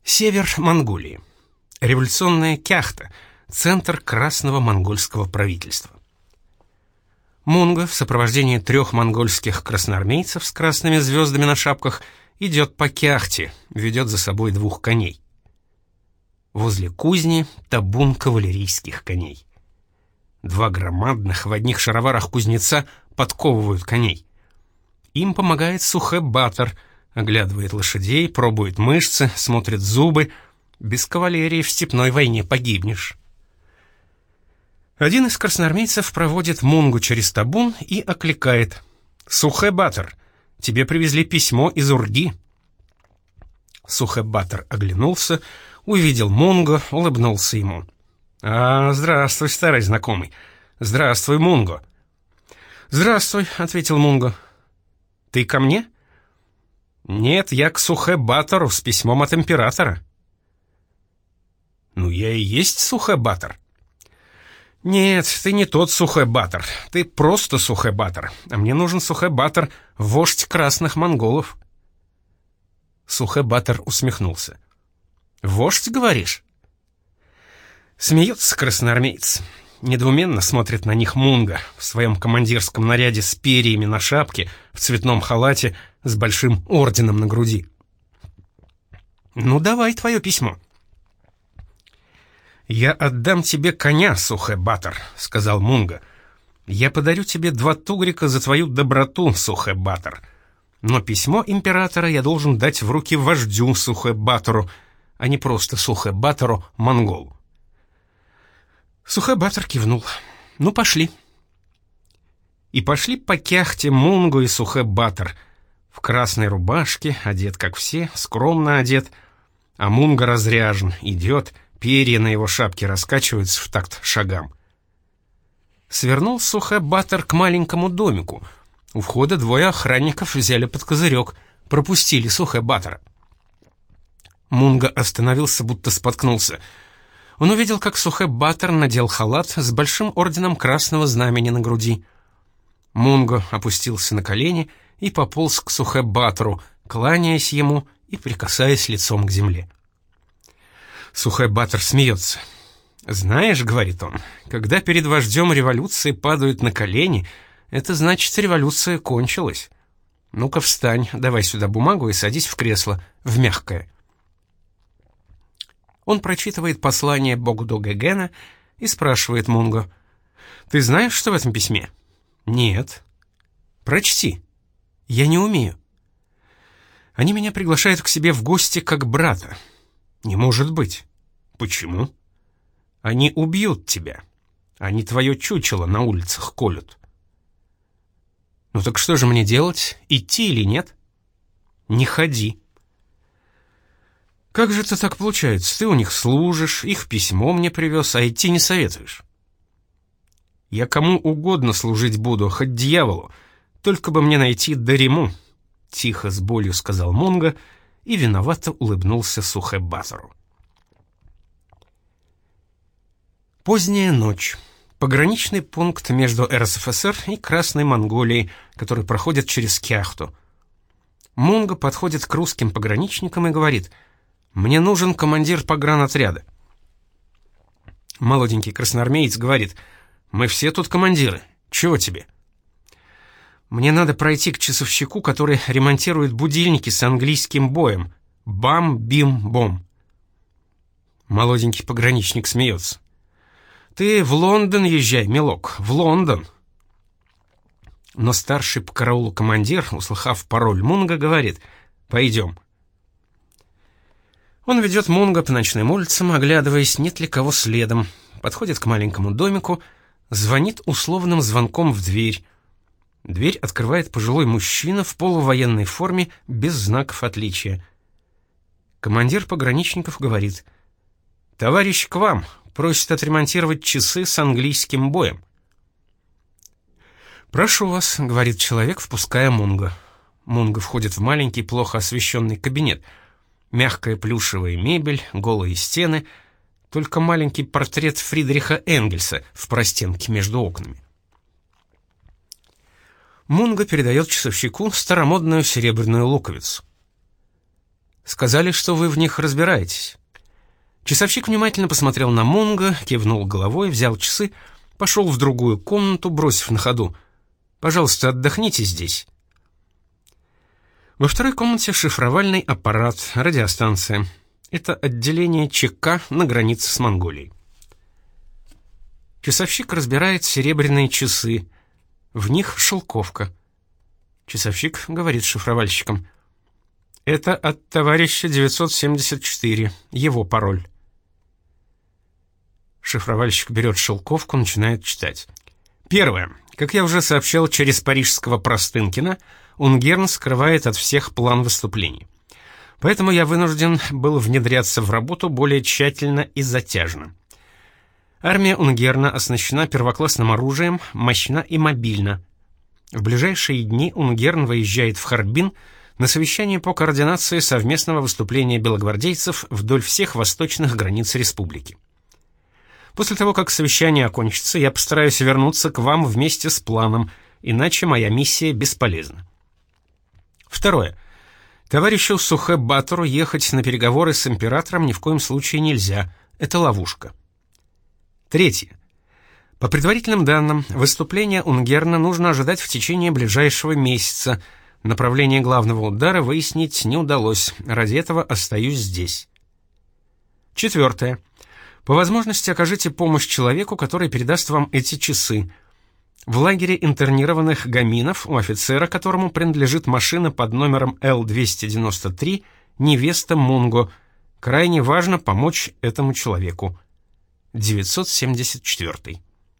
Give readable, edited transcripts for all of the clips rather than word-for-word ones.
Север Монголии. Революционная Кяхта, центр красного монгольского правительства. Мунго в сопровождении 3 монгольских красноармейцев с красными звездами на шапках идет по Кяхте, ведет за собой 2 коней. Возле кузни табун кавалерийских коней. 2 громадных в одних шароварах кузнеца подковывают коней. Им помогает Сухэ-Батор, оглядывает лошадей, пробует мышцы, смотрит зубы. Без кавалерии в степной войне погибнешь. Один из красноармейцев проводит Мунгу через табун и окликает: «Сухэ-Батор, тебе привезли письмо из Урги». Сухэ-Батор оглянулся, увидел Мунго, улыбнулся ему. «Здравствуй, старый знакомый. Здравствуй, Мунго». «Здравствуй», — ответил Мунго. «Ты ко мне?» «Нет, я к Сухэ-Батору с письмом от императора». «Ну, я и есть Сухэ-Батор». «Нет, ты не тот Сухэ-Батор. Ты просто Сухэ-Батор. А мне нужен Сухэ-Батор, вождь красных монголов». Сухэ-Батор усмехнулся. «Вождь, говоришь?» Смеется красноармеец. Недоуменно смотрит на них Мунго в своем командирском наряде с перьями на шапке, в цветном халате, с большим орденом на груди. «Ну, давай твое письмо». «Я отдам тебе коня, Сухэ-Батор», — сказал Мунго. «Я подарю тебе 2 тугрика за твою доброту, Сухэ-Батор. Но письмо императора я должен дать в руки вождю Сухэ-Батору, а не просто Сухэ-Батору монголу». Сухэ-Батор кивнул. «Ну, пошли». И пошли по Кяхте Мунго и Сухэ-Батор. В красной рубашке, одет как все, скромно одет, а Мунго разряжен, идет, перья на его шапке раскачиваются в такт шагам. Свернул Сухэ-Батор к маленькому домику. У входа 2 охранников взяли под козырек, пропустили Сухэ-Батора. Мунго остановился, будто споткнулся. Он увидел, как Сухэ-Батор надел халат с большим орденом Красного Знамени на груди. Мунго опустился на колени и пополз к Сухэ-Батору, кланяясь ему и прикасаясь лицом к земле. Сухэ-Батор смеется. «Знаешь, — говорит он, — когда перед вождем революции падают на колени, это значит, революция кончилась. Ну-ка встань, давай сюда бумагу и садись в кресло, в мягкое». Он прочитывает послание Богдо-Гэгена и спрашивает Мунго: «Ты знаешь, что в этом письме?» «Нет». «Прочти». «Я не умею». «Они меня приглашают к себе в гости как брата». «Не может быть». «Почему?» «Они убьют тебя. Они твое чучело на улицах колют». «Ну так что же мне делать? Идти или нет?» «Не ходи». «Как же это так получается? Ты у них служишь, их письмо мне привез, а идти не советуешь». «Я кому угодно служить буду, хоть дьяволу, только бы мне найти Дариму», — тихо с болью сказал Мунго и виновато улыбнулся Сухэ-Батору. Поздняя ночь. Пограничный пункт между РСФСР и Красной Монголией, который проходит через Кяхту. Мунго подходит к русским пограничникам и говорит: «Мне нужен командир погранотряда». Молоденький красноармеец говорит: «Мы все тут командиры. Чего тебе?» «Мне надо пройти к часовщику, который ремонтирует будильники с английским боем. Бам-бим-бом». Молоденький пограничник смеется. «Ты в Лондон езжай, милок, в Лондон». Но старший по караулу командир, услыхав пароль Мунго, говорит: «Пойдем». Он ведет Мунго по ночным улицам, оглядываясь, нет ли кого следом, подходит к маленькому домику, звонит условным звонком в дверь. Дверь открывает пожилой мужчина в полувоенной форме без знаков отличия. Командир пограничников говорит: «Товарищ к вам, просит отремонтировать часы с английским боем». «Прошу вас», — говорит человек, впуская Мунго. Мунго входит в маленький, плохо освещенный кабинет. Мягкая плюшевая мебель, голые стены, только маленький портрет Фридриха Энгельса в простенке между окнами. Мунго передает часовщику старомодную серебряную луковицу. Сказали, что вы в них разбираетесь. Часовщик внимательно посмотрел на Мунга, кивнул головой, взял часы, пошел в другую комнату, бросив на ходу: «Пожалуйста, отдохните здесь». Во второй комнате шифровальный аппарат, радиостанция. Это отделение ЧК на границе с Монголией. Часовщик разбирает серебряные часы. В них шелковка. Часовщик говорит шифровальщикам: «Это от товарища 974, его пароль». Шифровальщик берет шелковку, начинает читать. Первое. Как я уже сообщал через парижского Простынкина, Унгерн скрывает от всех план выступлений. Поэтому я вынужден был внедряться в работу более тщательно и затяжно. Армия Унгерна оснащена первоклассным оружием, мощна и мобильна. В ближайшие дни Унгерн выезжает в Харбин на совещание по координации совместного выступления белогвардейцев вдоль всех восточных границ республики. После того, как совещание окончится, я постараюсь вернуться к вам вместе с планом, иначе моя миссия бесполезна. Второе. Товарищу Сухэ-Батору ехать на переговоры с императором ни в коем случае нельзя. Это ловушка. Третье. По предварительным данным, выступление Унгерна нужно ожидать в течение ближайшего месяца. Направление главного удара выяснить не удалось. Ради этого остаюсь здесь. Четвертое. По возможности окажите помощь человеку, который передаст вам эти часы. В лагере интернированных гаминов у офицера, которому принадлежит машина под номером Л-293, невеста Мунго. Крайне важно помочь этому человеку. 974.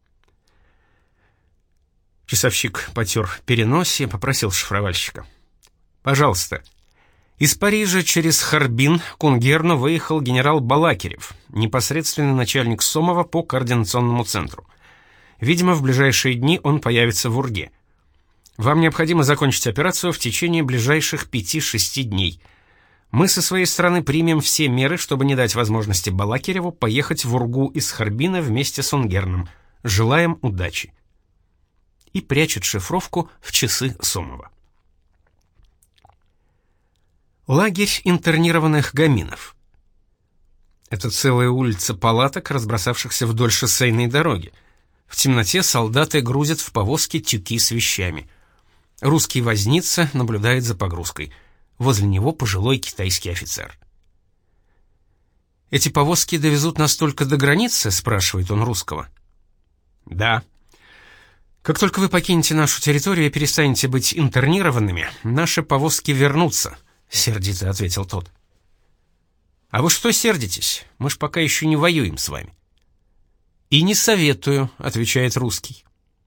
Часовщик потер переносе и попросил шифровальщика: «Пожалуйста». Из Парижа через Харбин к Унгерну выехал генерал Балакирев, непосредственный начальник Сомова по координационному центру. Видимо, в ближайшие дни он появится в Урге. Вам необходимо закончить операцию в течение ближайших 5-6 дней. Мы со своей стороны примем все меры, чтобы не дать возможности Балакиреву поехать в Ургу из Харбина вместе с Унгерном. Желаем удачи». И прячет шифровку в часы Сомова. Лагерь интернированных гаминов. Это целая улица палаток, разбросавшихся вдоль шоссейной дороги. В темноте солдаты грузят в повозки тюки с вещами. Русский возница наблюдает за погрузкой. Возле него пожилой китайский офицер. «Эти повозки довезут нас только до границы?» — спрашивает он русского. «Да». «Как только вы покинете нашу территорию и перестанете быть интернированными, наши повозки вернутся», — сердито ответил тот. «А вы что сердитесь? Мы ж пока еще не воюем с вами». «И не советую», — отвечает русский.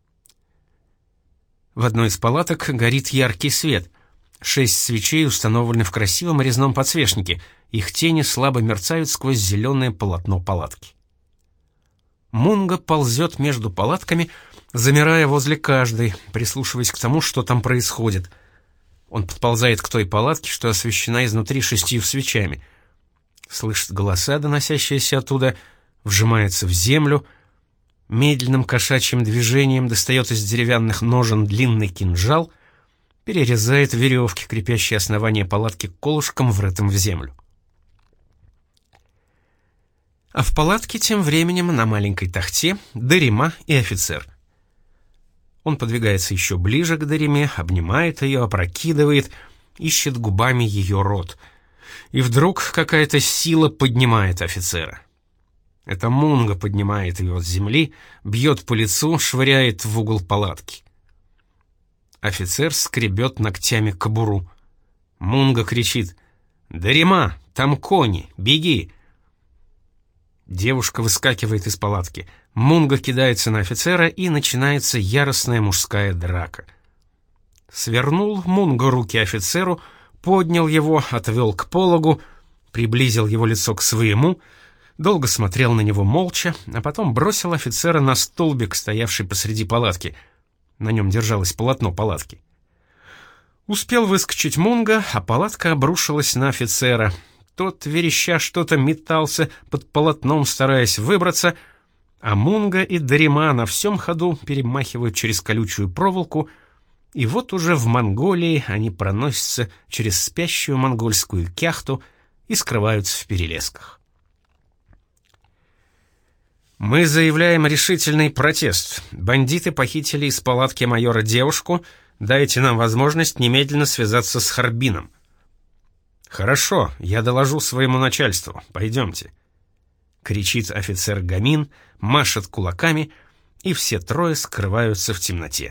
В одной из палаток горит яркий свет. 6 свечей установлены в красивом резном подсвечнике. Их тени слабо мерцают сквозь зеленое полотно палатки. Мунго ползет между палатками, замирая возле каждой, прислушиваясь к тому, что там происходит. Он подползает к той палатке, что освещена изнутри 6 свечами. Слышит голоса, доносящиеся оттуда, вжимается в землю, медленным кошачьим движением достает из деревянных ножен длинный кинжал, перерезает веревки, крепящие основание палатки колышком, врытым в землю. А в палатке тем временем на маленькой тахте Дарима и офицер. Он подвигается еще ближе к Дариме, обнимает ее, опрокидывает, ищет губами ее рот. И вдруг какая-то сила поднимает офицера. Это Мунго поднимает ее от земли, бьет по лицу, швыряет в угол палатки. Офицер скребет ногтями кобуру. Мунго кричит: «Дарима, там кони, беги!» Девушка выскакивает из палатки. Мунго кидается на офицера, и начинается яростная мужская драка. Свернул Мунго руки офицеру, поднял его, отвел к пологу, приблизил его лицо к своему, долго смотрел на него молча, а потом бросил офицера на столбик, стоявший посреди палатки. На нем держалось полотно палатки. Успел выскочить Мунго, а палатка обрушилась на офицера. Тот, вереща, что-то метался под полотном, стараясь выбраться, а Мунго и Дарима на всем ходу перемахивают через колючую проволоку И вот уже в Монголии они проносятся через спящую монгольскую кяхту и скрываются в перелесках. Мы заявляем решительный протест. Бандиты похитили из палатки майора девушку. Дайте нам возможность немедленно связаться с Харбином. Хорошо, я доложу своему начальству. Пойдемте. Кричит офицер Гамин, машет кулаками, и все трое скрываются в темноте.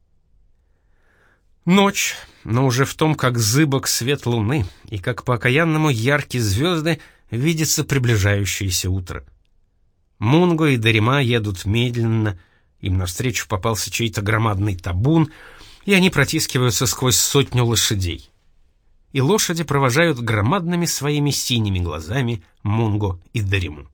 Ночь, но уже в том, как зыбок свет луны, и как по окаянному яркие звезды видится приближающееся утро. Мунго и Дарима едут медленно, им навстречу попался чей-то громадный табун, и они протискиваются сквозь сотню лошадей. И лошади провожают громадными своими синими глазами Мунго и Дариму.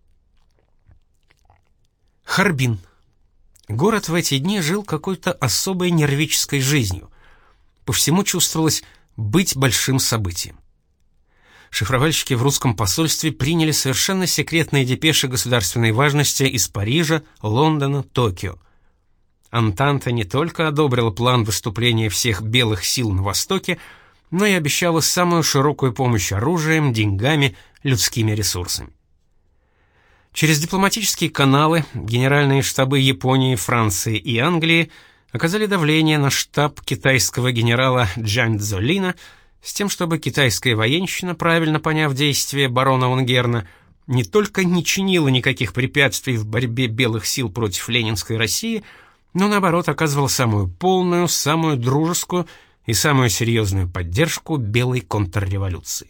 Харбин. Город в эти дни жил какой-то особой нервической жизнью. По всему чувствовалось быть большим событием. Шифровальщики в русском посольстве приняли совершенно секретные депеши государственной важности из Парижа, Лондона, Токио. Антанта не только одобрила план выступления всех белых сил на Востоке, но и обещала самую широкую помощь оружием, деньгами, людскими ресурсами. Через дипломатические каналы генеральные штабы Японии, Франции и Англии оказали давление на штаб китайского генерала Джан Цзолина с тем, чтобы китайская военщина, правильно поняв действия барона Унгерна, не только не чинила никаких препятствий в борьбе белых сил против ленинской России, но наоборот оказывала самую полную, самую дружескую и самую серьезную поддержку белой контрреволюции.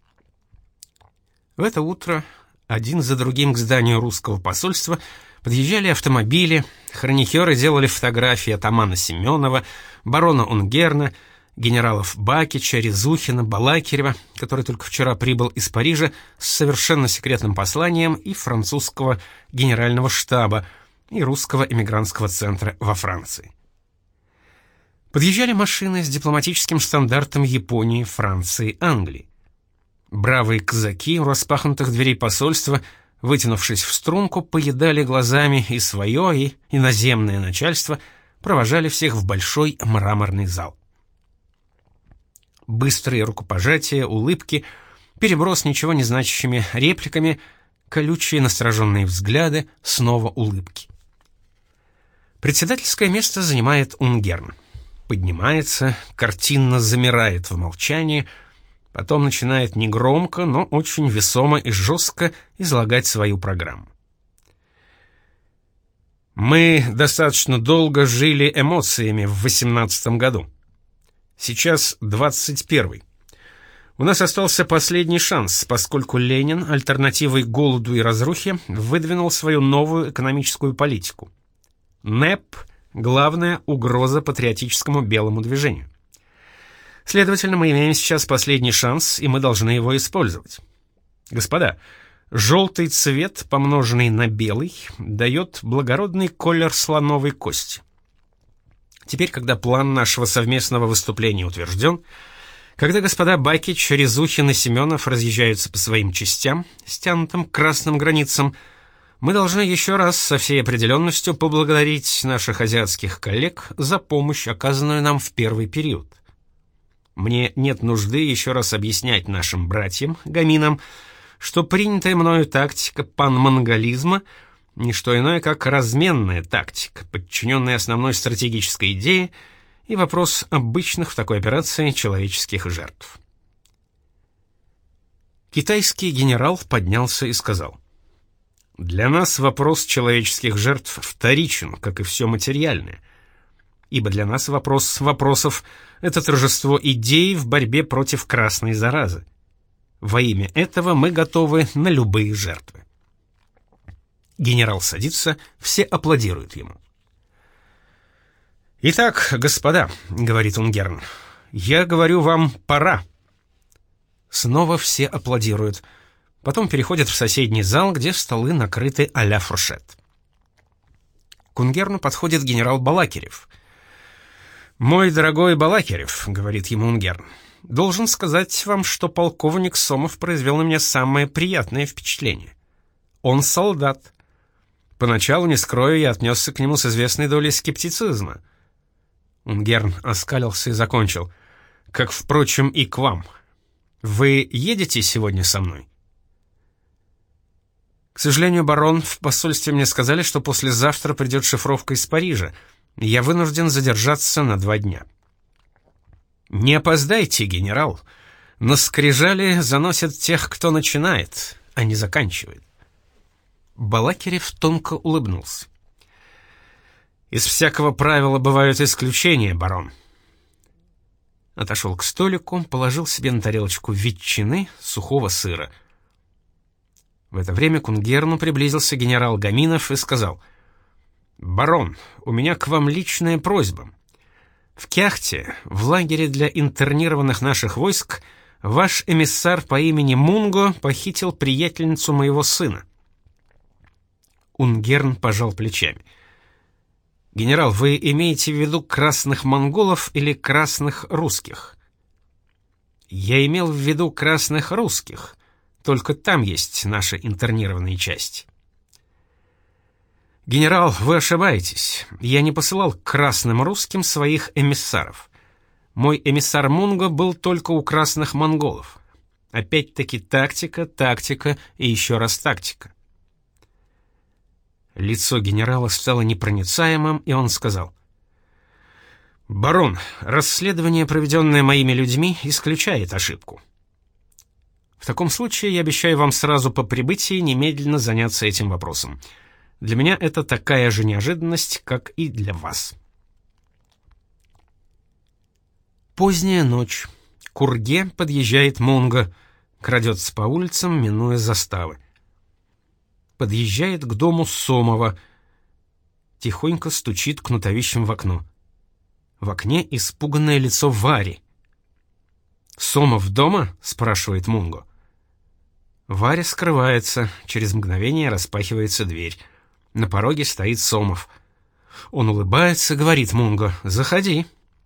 В это утро один за другим к зданию русского посольства подъезжали автомобили, хроникеры делали фотографии атамана Семенова, барона Унгерна, генералов Бакича, Резухина, Балакирева, который только вчера прибыл из Парижа с совершенно секретным посланием, и французского генерального штаба, и русского эмигрантского центра во Франции. Подъезжали машины с дипломатическим стандартом Японии, Франции, Англии. Бравые казаки у распахнутых дверей посольства, вытянувшись в струнку, поедали глазами и свое, и иноземное начальство, провожали всех в большой мраморный зал. Быстрые рукопожатия, улыбки, переброс ничего не значащими репликами, колючие настороженные взгляды, снова улыбки. Председательское место занимает Унгерн. Поднимается, картинно замирает в молчании, потом начинает негромко, но очень весомо и жестко излагать свою программу. Мы достаточно долго жили эмоциями в 18 году. Сейчас 21-й. У нас остался последний шанс, поскольку Ленин альтернативой голоду и разрухе выдвинул свою новую экономическую политику. НЭП — главная угроза патриотическому белому движению. Следовательно, мы имеем сейчас последний шанс, и мы должны его использовать. Господа, желтый цвет, помноженный на белый, дает благородный колер слоновой кости. Теперь, когда план нашего совместного выступления утвержден, когда господа Бакич, Резухин и Семенов разъезжаются по своим частям, стянутым к красным границам, мы должны еще раз со всей определенностью поблагодарить наших азиатских коллег за помощь, оказанную нам в первый период. Мне нет нужды еще раз объяснять нашим братьям, гаминам, что принятая мною тактика панмонголизма — не что иное, как разменная тактика, подчиненная основной стратегической идее, и вопрос обычных в такой операции человеческих жертв. Китайский генерал поднялся и сказал: «Для нас вопрос человеческих жертв вторичен, как и все материальное, ибо для нас вопрос вопросов — это торжество идей в борьбе против красной заразы. Во имя этого мы готовы на любые жертвы». Генерал садится, все аплодируют ему. «Итак, господа», — говорит Унгерн, — «я говорю вам, пора». Снова все аплодируют. Потом переходят в соседний зал, где столы накрыты а-ля фуршет. К Унгерну подходит генерал Балакирев. «Мой дорогой Балакирев», — говорит ему Унгерн, — «должен сказать вам, что полковник Сомов произвел на меня самое приятное впечатление. Он солдат. Поначалу, не скрою, я отнесся к нему с известной долей скептицизма. Унгерн оскалился и закончил. «Как, впрочем, и к вам. Вы едете сегодня со мной?» «К сожалению, барон, в посольстве мне сказали, что послезавтра придет шифровка из Парижа. Я вынужден задержаться на 2 дня». «Не опоздайте, генерал. На скрижали заносят тех, кто начинает, а не заканчивает». Балакирев тонко улыбнулся. «Из всякого правила бывают исключения, барон». Отошел к столику, положил себе на тарелочку ветчины, сухого сыра. В это время к Унгерну приблизился генерал Гаминов и сказал: «Барон, у меня к вам личная просьба. В Кяхте, в лагере для интернированных наших войск, ваш эмиссар по имени Мунго похитил приятельницу моего сына». Унгерн пожал плечами. «Генерал, вы имеете в виду красных монголов или красных русских?» «Я имел в виду красных русских. Только там есть наши интернированные части». «Генерал, вы ошибаетесь. Я не посылал к красным русским своих эмиссаров. Мой эмиссар Мунго был только у красных монголов. Опять-таки тактика, тактика и еще раз тактика». Лицо генерала стало непроницаемым, и он сказал: «Барон, расследование, проведенное моими людьми, исключает ошибку. В таком случае я обещаю вам сразу по прибытии немедленно заняться этим вопросом. Для меня это такая же неожиданность, как и для вас». Поздняя ночь. К Урге подъезжает Мунго, крадется по улицам, минуя заставы. Подъезжает к дому Сомова, тихонько стучит кнутовищем в окно. В окне испуганное лицо Вари. «Сомов дома?» — спрашивает Мунго. Варя скрывается, через мгновение распахивается дверь. На пороге стоит Сомов. Он улыбается, говорит Мунго: «Заходи».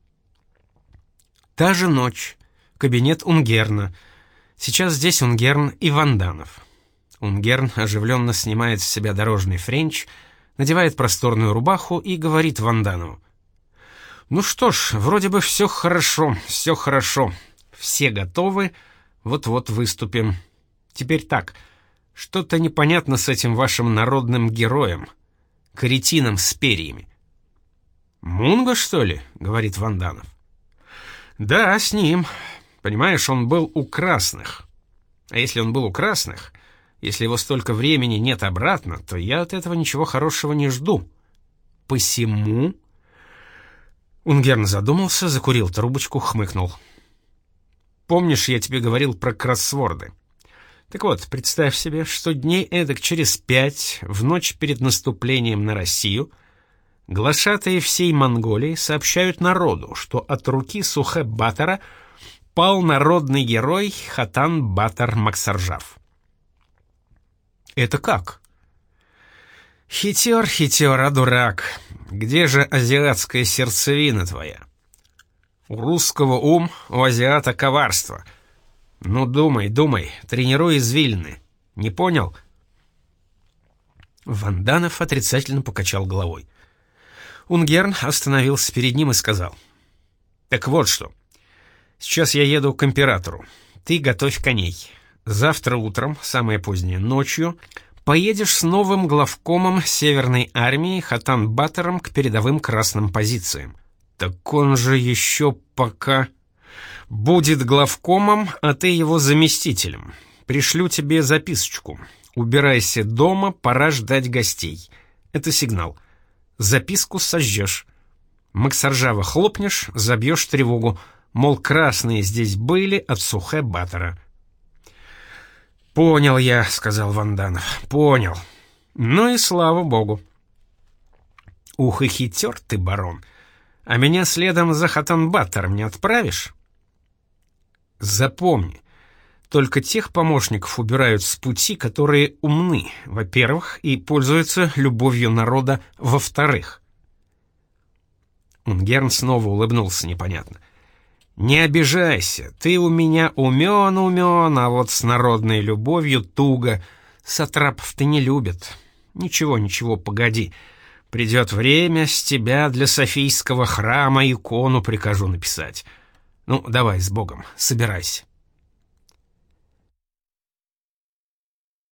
Та же ночь. Кабинет Унгерна. Сейчас здесь Унгерн и Ванданов. Унгерн оживленно снимает с себя дорожный френч, надевает просторную рубаху и говорит Ванданову: «Ну что ж, вроде бы все хорошо, все хорошо. Все готовы, вот-вот выступим. Теперь так, что-то непонятно с этим вашим народным героем, каретином с перьями». «Мунго, что ли?» — говорит Ванданов. «Да, с ним. Понимаешь, он был у красных. А если он был у красных, если его столько времени нет обратно, то я от этого ничего хорошего не жду. Посему...» Унгерн задумался, закурил трубочку, хмыкнул. «Помнишь, я тебе говорил про кроссворды? Так вот, представь себе, что дней эдак через 5, в ночь перед наступлением на Россию, глашатаи всей Монголии сообщают народу, что от руки Сухэ-Батора пал народный герой Хатан-Батор Максаржав». «Это как?» «Хитер, хитер, а дурак. Где же азиатская сердцевина твоя? У русского ум, у азиата коварство. Ну, думай, думай, тренируй извилины. Не понял?» Ванданов отрицательно покачал головой. Унгерн остановился перед ним и сказал: «Так вот что. Сейчас я еду к императору. Ты готовь коней. Завтра утром, самое позднее ночью, поедешь с новым главкомом Северной армии Хатан-Батором к передовым красным позициям». «Так он же еще пока...» «Будет главкомом, а ты его заместителем. Пришлю тебе записочку. Убирайся дома, пора ждать гостей. Это сигнал. Записку сожжешь. Максаржава хлопнешь, забьешь тревогу. Мол, красные здесь были от Сухэ-Батора». «Понял я», — сказал Ванданов, — «понял. Ну и слава богу». «Ух и хитер ты, барон. А меня следом за Хатан-Батором не отправишь?» «Запомни, только тех помощников убирают с пути, которые умны, во-первых, и пользуются любовью народа, во-вторых». Унгерн снова улыбнулся непонятно. «Не обижайся, ты у меня умен, а вот с народной любовью туго. Сатрапов-то не любят. Ничего, погоди. Придет время, с тебя для Софийского храма икону прикажу написать. Ну, давай, с Богом, собирайся.